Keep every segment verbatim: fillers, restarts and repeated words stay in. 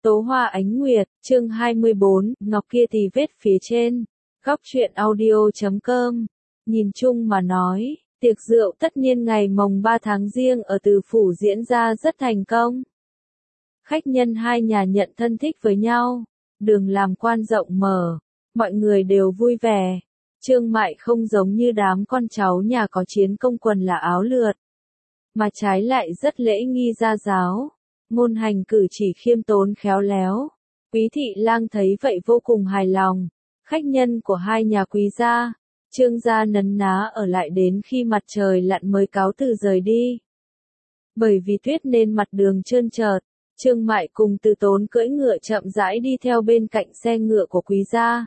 Tố Hoa Ánh Nguyệt, chương hai mươi bốn, Ngọc kia tì vết phía trên. Góc truyện audio chấm com. Nhìn chung mà nói, tiệc rượu tất niên ngày mồng ba tháng Giêng ở Từ Phủ diễn ra rất thành công. Khách nhân hai nhà nhận thân thích với nhau, đường làm quan rộng mở, mọi người đều vui vẻ. Trương Mại không giống như đám con cháu nhà có chiến công quần là áo lượt, mà trái lại rất lễ nghi gia giáo, ngôn hành cử chỉ khiêm tốn khéo léo. Quý thị lang thấy vậy vô cùng hài lòng. Khách nhân của hai nhà quý gia, Trương gia nấn ná ở lại đến khi mặt trời lặn mới cáo từ rời đi. Bởi vì tuyết nên mặt đường trơn trượt, Trương Mại cùng Từ Tốn cưỡi ngựa chậm rãi đi theo bên cạnh xe ngựa của quý gia.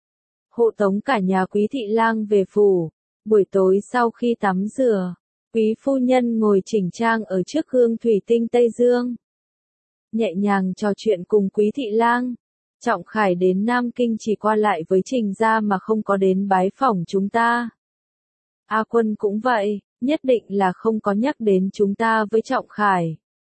Hộ tống cả nhà quý thị lang về phủ. Buổi tối sau khi tắm rửa, quý phu nhân ngồi chỉnh trang ở trước gương thủy tinh Tây Dương, nhẹ nhàng trò chuyện cùng quý thị lang. Trọng Khải đến Nam Kinh chỉ qua lại với Trình gia mà không có đến bái phỏng chúng ta. A Quân cũng vậy, nhất định là không có nhắc đến chúng ta với Trọng Khải.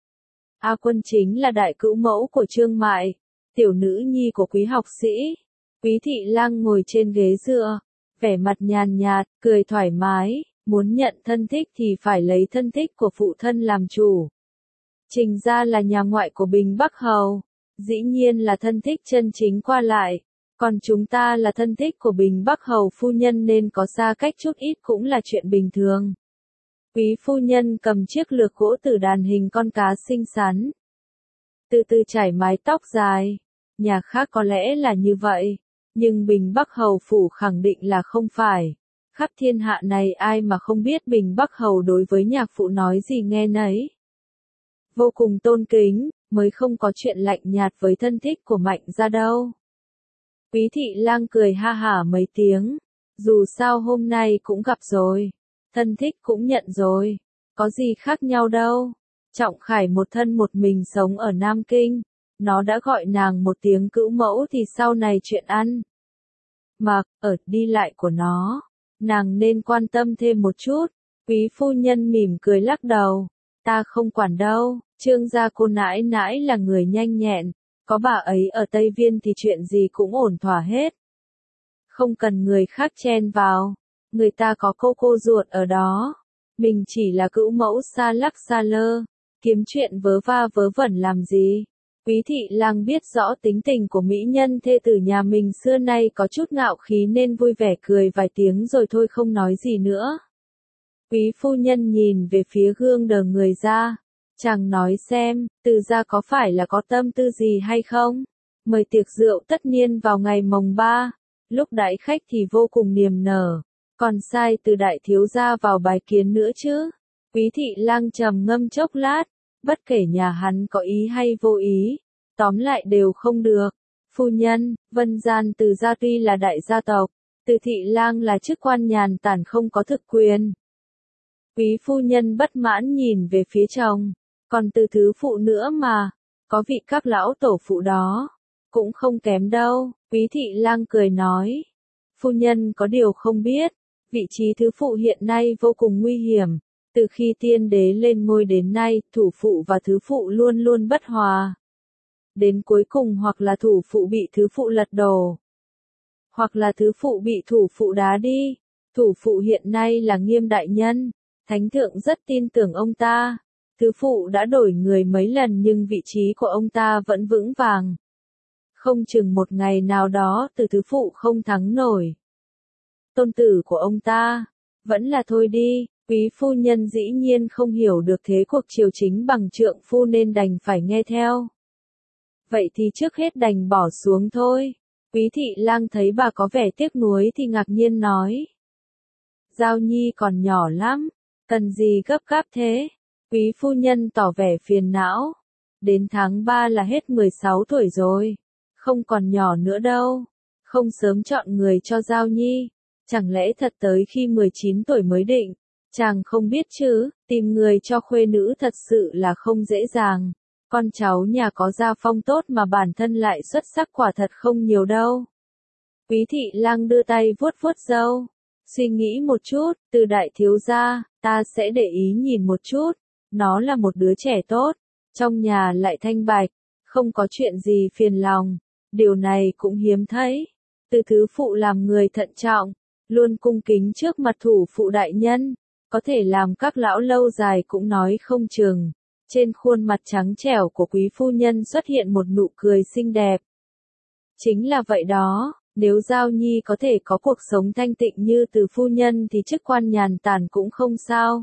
A Quân chính là đại cữu mẫu của Trương Mại, tiểu nữ nhi của quý học sĩ. Quý thị lang ngồi trên ghế dựa, vẻ mặt nhàn nhạt, cười thoải mái, muốn nhận thân thích thì phải lấy thân thích của phụ thân làm chủ. Trình gia là nhà ngoại của Bình Bắc Hầu, dĩ nhiên là thân thích chân chính qua lại, còn chúng ta là thân thích của Bình Bắc Hầu phu nhân nên có xa cách chút ít cũng là chuyện bình thường. Quý phu nhân cầm chiếc lược gỗ từ đàn hình con cá xinh xắn, từ từ chải mái tóc dài. Nhà khác có lẽ là như vậy, nhưng Bình Bắc Hầu phủ khẳng định là không phải. Khắp thiên hạ này ai mà không biết Bình Bắc Hầu đối với nhạc phụ nói gì nghe nấy. Vô cùng tôn kính, mới không có chuyện lạnh nhạt với thân thích của Mạnh gia đâu. Quý thị lang cười ha hả mấy tiếng, dù sao hôm nay cũng gặp rồi, thân thích cũng nhận rồi, có gì khác nhau đâu. Trọng Khải một thân một mình sống ở Nam Kinh, nó đã gọi nàng một tiếng cữu mẫu thì sau này chuyện ăn mặc, ở, đi lại của nó, nàng nên quan tâm thêm một chút. Quý phu nhân mỉm cười lắc đầu, ta không quản đâu, Trương gia cô nãi nãi là người nhanh nhẹn, có bà ấy ở Tây Viên thì chuyện gì cũng ổn thỏa hết. Không cần người khác chen vào, người ta có cô cô ruột ở đó, mình chỉ là cữu mẫu xa lắc xa lơ, kiếm chuyện vớ va vớ vẩn làm gì. Quý thị lang biết rõ tính tình của mỹ nhân thê tử nhà mình xưa nay có chút ngạo khí nên vui vẻ cười vài tiếng rồi thôi không nói gì nữa. Quý phu nhân nhìn về phía gương đờ người ra, chàng nói xem, Từ gia có phải là có tâm tư gì hay không? Mời tiệc rượu tất niên vào ngày mồng ba, lúc đãi khách thì vô cùng niềm nở, còn sai Từ đại thiếu gia vào bái kiến nữa chứ. Quý thị lang trầm ngâm chốc lát, bất kể nhà hắn có ý hay vô ý, tóm lại đều không được. Phu nhân, Vân gian Từ gia tuy là đại gia tộc, Từ thị lang là chức quan nhàn tản không có thực quyền. Quý phu nhân bất mãn nhìn về phía chồng, còn Từ thứ phụ nữa mà, có vị các lão tổ phụ đó, cũng không kém đâu. Quý thị lang cười nói, phu nhân có điều không biết, vị trí thứ phụ hiện nay vô cùng nguy hiểm. Từ khi tiên đế lên ngôi đến nay, thủ phụ và thứ phụ luôn luôn bất hòa. Đến cuối cùng hoặc là thủ phụ bị thứ phụ lật đổ, hoặc là thứ phụ bị thủ phụ đá đi. Thủ phụ hiện nay là Nghiêm đại nhân, thánh thượng rất tin tưởng ông ta. Thứ phụ đã đổi người mấy lần nhưng vị trí của ông ta vẫn vững vàng. Không chừng một ngày nào đó từ thứ phụ không thắng nổi tôn tử của ông ta, vẫn là thôi đi. Quý phu nhân dĩ nhiên không hiểu được thế cuộc triều chính bằng trượng phu nên đành phải nghe theo. Vậy thì trước hết đành bỏ xuống thôi. Quý thị lang thấy bà có vẻ tiếc nuối thì ngạc nhiên nói, Giao Nhi còn nhỏ lắm, cần gì gấp gáp thế? Quý phu nhân tỏ vẻ phiền não, đến tháng ba là hết mười sáu tuổi rồi, không còn nhỏ nữa đâu, không sớm chọn người cho Giao Nhi, chẳng lẽ thật tới khi mười chín tuổi mới định? Chàng không biết chứ, tìm người cho khuê nữ thật sự là không dễ dàng. Con cháu nhà có gia phong tốt mà bản thân lại xuất sắc quả thật không nhiều đâu. Quý thị lang đưa tay vuốt vuốt râu, suy nghĩ một chút, Từ đại thiếu gia, ta sẽ để ý nhìn một chút. Nó là một đứa trẻ tốt, trong nhà lại thanh bạch, không có chuyện gì phiền lòng, điều này cũng hiếm thấy. Từ thứ phụ làm người thận trọng, luôn cung kính trước mặt thủ phụ đại nhân, có thể làm các lão lâu dài cũng nói không chừng. Trên khuôn mặt trắng trẻo của quý phu nhân xuất hiện một nụ cười xinh đẹp. Chính là vậy đó, nếu Giao Nhi có thể có cuộc sống thanh tịnh như Từ phu nhân thì chức quan nhàn tản cũng không sao.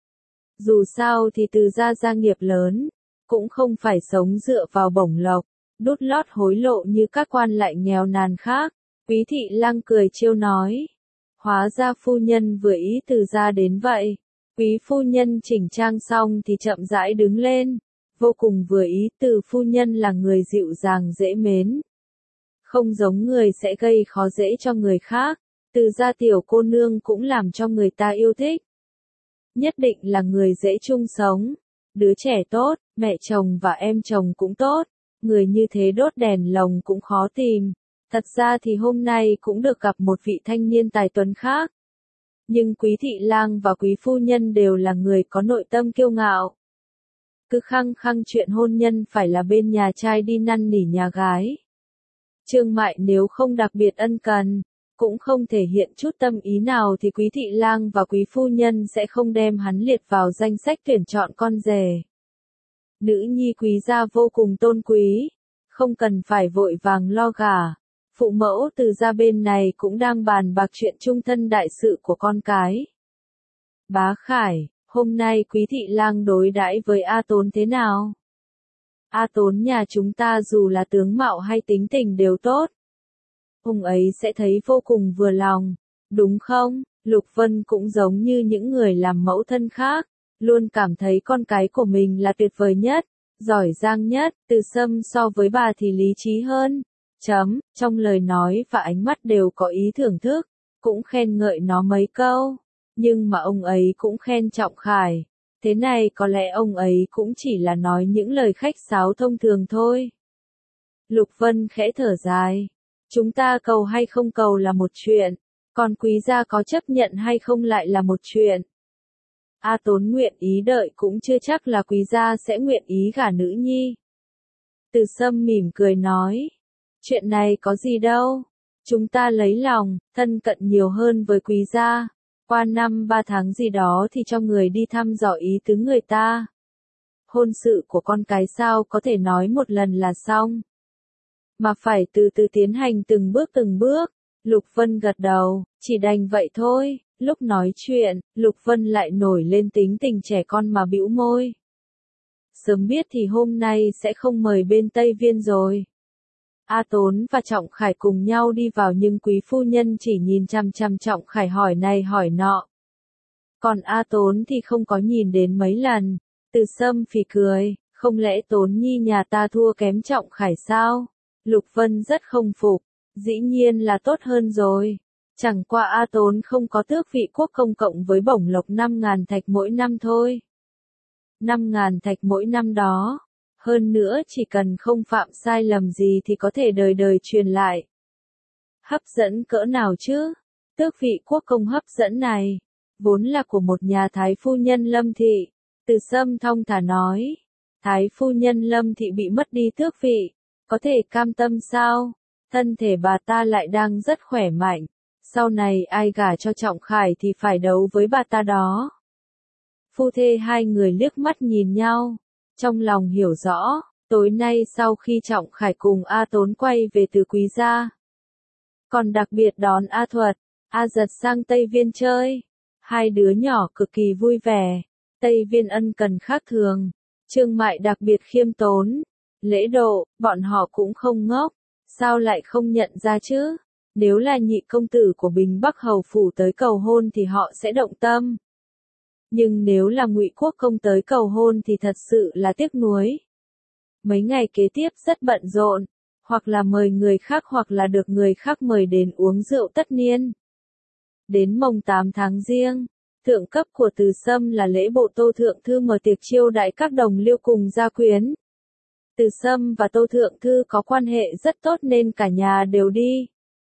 Dù sao thì Từ gia gia nghiệp lớn, cũng không phải sống dựa vào bổng lộc, đút lót hối lộ như các quan lại nghèo nàn khác. Quý thị lang cười trêu nói. Hóa ra phu nhân vừa ý Từ gia đến vậy. Quý phu nhân chỉnh trang xong thì chậm rãi đứng lên. Vô cùng vừa ý, Từ phu nhân là người dịu dàng dễ mến. Không giống người sẽ gây khó dễ cho người khác. Từ gia tiểu cô nương cũng làm cho người ta yêu thích. Nhất định là người dễ chung sống. Đứa trẻ tốt, mẹ chồng và em chồng cũng tốt. Người như thế đốt đèn lồng cũng khó tìm. Thật ra thì hôm nay cũng được gặp một vị thanh niên tài tuấn khác. Nhưng quý thị lang và quý phu nhân đều là người có nội tâm kiêu ngạo. Cứ khăng khăng chuyện hôn nhân phải là bên nhà trai đi năn nỉ nhà gái. Trương Mại nếu không đặc biệt ân cần, cũng không thể hiện chút tâm ý nào thì quý thị lang và quý phu nhân sẽ không đem hắn liệt vào danh sách tuyển chọn con rể. Nữ nhi quý gia vô cùng tôn quý, không cần phải vội vàng lo gả. Phụ mẫu Từ gia bên này cũng đang bàn bạc chuyện chung thân đại sự của con cái. Bá Khải, hôm nay quý thị lang đối đãi với A Tốn thế nào? A Tốn nhà chúng ta dù là tướng mạo hay tính tình đều tốt. Ông ấy sẽ thấy vô cùng vừa lòng, đúng không? Lục Vân cũng giống như những người làm mẫu thân khác, luôn cảm thấy con cái của mình là tuyệt vời nhất, giỏi giang nhất. Từ Sâm so với bà thì lý trí hơn. Chấm, trong lời nói và ánh mắt đều có ý thưởng thức, cũng khen ngợi nó mấy câu. Nhưng mà ông ấy cũng khen Trọng Khải. Thế này có lẽ ông ấy cũng chỉ là nói những lời khách sáo thông thường thôi. Lục Vân khẽ thở dài. Chúng ta cầu hay không cầu là một chuyện, còn quý gia có chấp nhận hay không lại là một chuyện. A Tốn nguyện ý đợi cũng chưa chắc là quý gia sẽ nguyện ý gả nữ nhi. Từ Sâm mỉm cười nói. Chuyện này có gì đâu. Chúng ta lấy lòng, thân cận nhiều hơn với quý gia. Qua năm ba tháng gì đó thì cho người đi thăm dò ý tứ người ta. Hôn sự của con cái sao có thể nói một lần là xong. Mà phải từ từ tiến hành từng bước từng bước. Lục Vân gật đầu, chỉ đành vậy thôi. Lúc nói chuyện, Lục Vân lại nổi lên tính tình trẻ con mà bĩu môi. Sớm biết thì hôm nay sẽ không mời bên Tây Viên rồi. A Tốn và Trọng Khải cùng nhau đi vào nhưng quý phu nhân chỉ nhìn chằm chằm Trọng Khải hỏi này hỏi nọ. Còn A Tốn thì không có nhìn đến mấy lần. Từ Sâm phì cười, không lẽ Tốn nhi nhà ta thua kém Trọng Khải sao? Lục Vân rất không phục, dĩ nhiên là tốt hơn rồi. Chẳng qua A Tốn không có tước vị quốc công cộng với bổng lộc năm ngàn thạch mỗi năm thôi. năm ngàn thạch mỗi năm đó. Hơn nữa chỉ cần không phạm sai lầm gì thì có thể đời đời truyền lại. Hấp dẫn cỡ nào chứ? Tước vị quốc công hấp dẫn này, vốn là của một nhà thái phu nhân Lâm Thị. Từ Sâm thong thả nói. Thái phu nhân Lâm Thị bị mất đi tước vị, có thể cam tâm sao? Thân thể bà ta lại đang rất khỏe mạnh. Sau này ai gả cho Trọng Khải thì phải đấu với bà ta đó. Phu thê hai người liếc mắt nhìn nhau. Trong lòng hiểu rõ, tối nay sau khi Trọng Khải cùng A Tốn quay về từ quý gia. Còn đặc biệt đón A Thuật, A Giật sang Tây Viên chơi. Hai đứa nhỏ cực kỳ vui vẻ. Tây Viên ân cần khác thường. Trương Mại đặc biệt khiêm tốn. Lễ độ, bọn họ cũng không ngốc. Sao lại không nhận ra chứ? Nếu là nhị công tử của Bình Bắc Hầu Phủ tới cầu hôn thì họ sẽ động tâm. Nhưng nếu là Ngụy Quốc công tới cầu hôn thì thật sự là tiếc nuối. Mấy ngày kế tiếp rất bận rộn, hoặc là mời người khác hoặc là được người khác mời đến uống rượu tất niên. Đến mồng tám tháng Giêng, thượng cấp của Từ Sâm là lễ bộ Tô Thượng Thư mở tiệc chiêu đãi các đồng liêu cùng gia quyến. Từ Sâm và Tô Thượng Thư có quan hệ rất tốt nên cả nhà đều đi.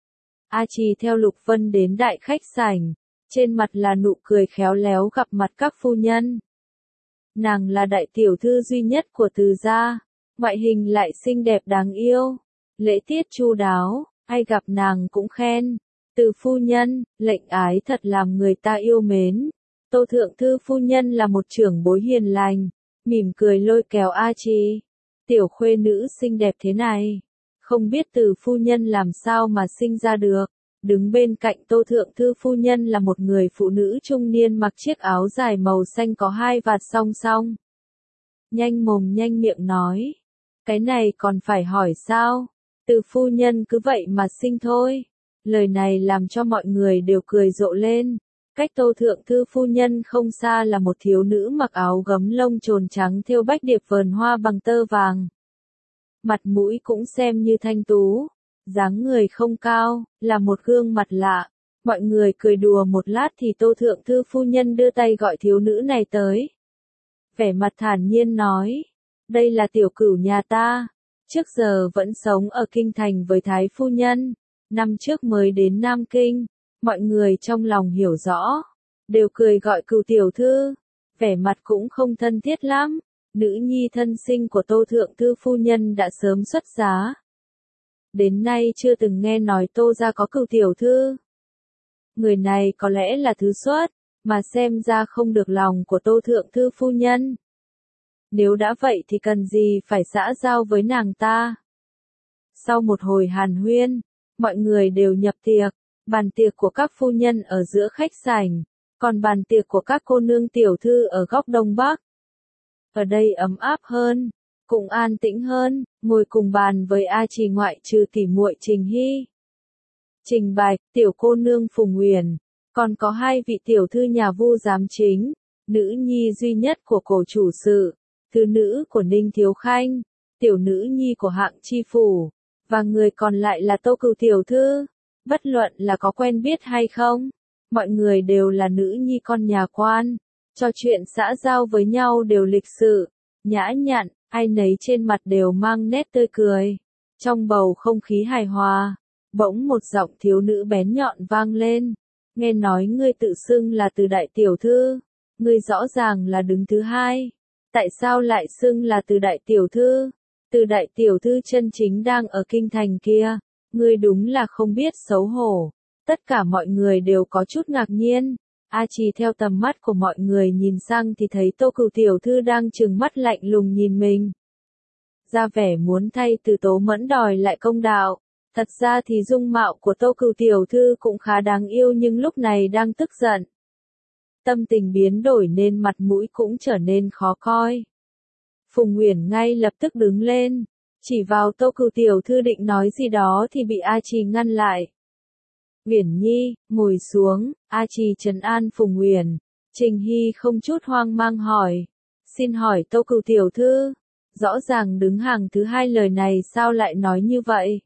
A Trì theo Lục Vân đến đại khách sảnh. Trên mặt là nụ cười khéo léo gặp mặt các phu nhân. Nàng là đại tiểu thư duy nhất của Từ gia. ngoại hình lại xinh đẹp đáng yêu, lễ tiết chu đáo, ai gặp nàng cũng khen. Từ phu nhân, lệnh ái thật làm người ta yêu mến. Tô thượng thư phu nhân là một trưởng bối hiền lành, mỉm cười lôi kéo A Trì. Tiểu khuê nữ xinh đẹp thế này, không biết từ phu nhân làm sao mà sinh ra được. Đứng bên cạnh Tô thượng thư phu nhân là một người phụ nữ trung niên mặc chiếc áo dài màu xanh có hai vạt song song. Nhanh mồm nhanh miệng nói, cái này còn phải hỏi sao, từ phu nhân cứ vậy mà sinh thôi. Lời này làm cho mọi người đều cười rộ lên. Cách Tô thượng thư phu nhân không xa là một thiếu nữ mặc áo gấm lông trồn trắng thêu bách điệp vờn hoa bằng tơ vàng. Mặt mũi cũng xem như thanh tú, dáng người không cao, là một gương mặt lạ. Mọi người cười đùa một lát thì Tô thượng thư phu nhân đưa tay gọi thiếu nữ này tới. Vẻ mặt thản nhiên nói, đây là tiểu cửu nhà ta, trước giờ vẫn sống ở kinh thành với thái phu nhân, năm trước mới đến Nam Kinh. Mọi người trong lòng hiểu rõ, đều cười gọi cửu tiểu thư, vẻ mặt cũng không thân thiết lắm. Nữ nhi thân sinh của Tô thượng thư phu nhân đã sớm xuất giá. Đến nay chưa từng nghe nói Tô gia có cửu tiểu thư. Người này có lẽ là thứ xuất, mà xem ra không được lòng của Tô thượng thư phu nhân. Nếu đã vậy thì cần gì phải xã giao với nàng ta. Sau một hồi hàn huyên, mọi người đều nhập tiệc. Bàn tiệc của các phu nhân ở giữa khách sảnh, còn bàn tiệc của các cô nương tiểu thư ở góc đông bắc. Ở đây ấm áp hơn, cũng an tĩnh hơn, ngồi cùng bàn với A Trì ngoại trừ tỉ muội Trình Hy, Trình Bạch, tiểu cô nương Phùng Uyển, còn có hai vị tiểu thư nhà Vu giám chính, nữ nhi duy nhất của cổ chủ sự, thứ nữ của Ninh Thiếu Khanh, tiểu nữ nhi của Hạng Chi phủ, và người còn lại là Tô cửu tiểu thư. Bất luận là có quen biết hay không, mọi người đều là nữ nhi con nhà quan, trò chuyện xã giao với nhau đều lịch sự, nhã nhặn, ai nấy trên mặt đều mang nét tươi cười. Trong bầu không khí hài hòa, bỗng một giọng thiếu nữ bén nhọn vang lên, nghe nói ngươi tự xưng là Từ đại tiểu thư, ngươi rõ ràng là đứng thứ hai, tại sao lại xưng là Từ đại tiểu thư? Từ đại tiểu thư chân chính đang ở kinh thành kia. Ngươi đúng là không biết xấu hổ. Tất cả mọi người đều có chút ngạc nhiên. A Trì theo tầm mắt của mọi người nhìn sang thì thấy Tô cửu tiểu thư đang trừng mắt lạnh lùng nhìn mình. Ra vẻ muốn thay Từ Tố Mẫn đòi lại công đạo. Thật ra thì dung mạo của Tô cửu tiểu thư cũng khá đáng yêu nhưng lúc này đang tức giận. Tâm tình biến đổi nên mặt mũi cũng trở nên khó coi. Phùng Uyển ngay lập tức đứng lên. Chỉ vào Tô cửu tiểu thư định nói gì đó thì bị A Trì ngăn lại. Uyển Nhi, ngồi xuống, A Trì trấn an Phùng Uyển. Trình Hy không chút hoang mang hỏi. Xin hỏi Tô cửu tiểu thư, rõ ràng đứng hàng thứ hai lời này sao lại nói như vậy?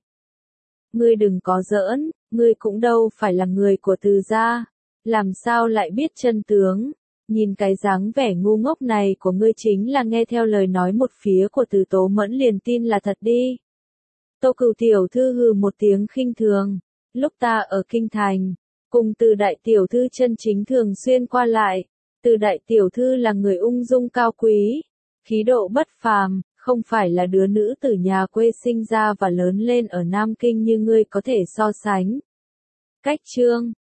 Ngươi đừng có giỡn, ngươi cũng đâu phải là người của Từ gia, làm sao lại biết chân tướng? Nhìn cái dáng vẻ ngu ngốc này của ngươi chính là nghe theo lời nói một phía của Từ Tố Mẫn liền tin là thật đi. Tô cửu tiểu thư hừ một tiếng khinh thường. Lúc ta ở kinh thành, cùng Từ đại tiểu thư chân chính thường xuyên qua lại. Từ đại tiểu thư là người ung dung cao quý, khí độ bất phàm, không phải là đứa nữ tử nhà quê sinh ra và lớn lên ở Nam Kinh như ngươi có thể so sánh. Cách chương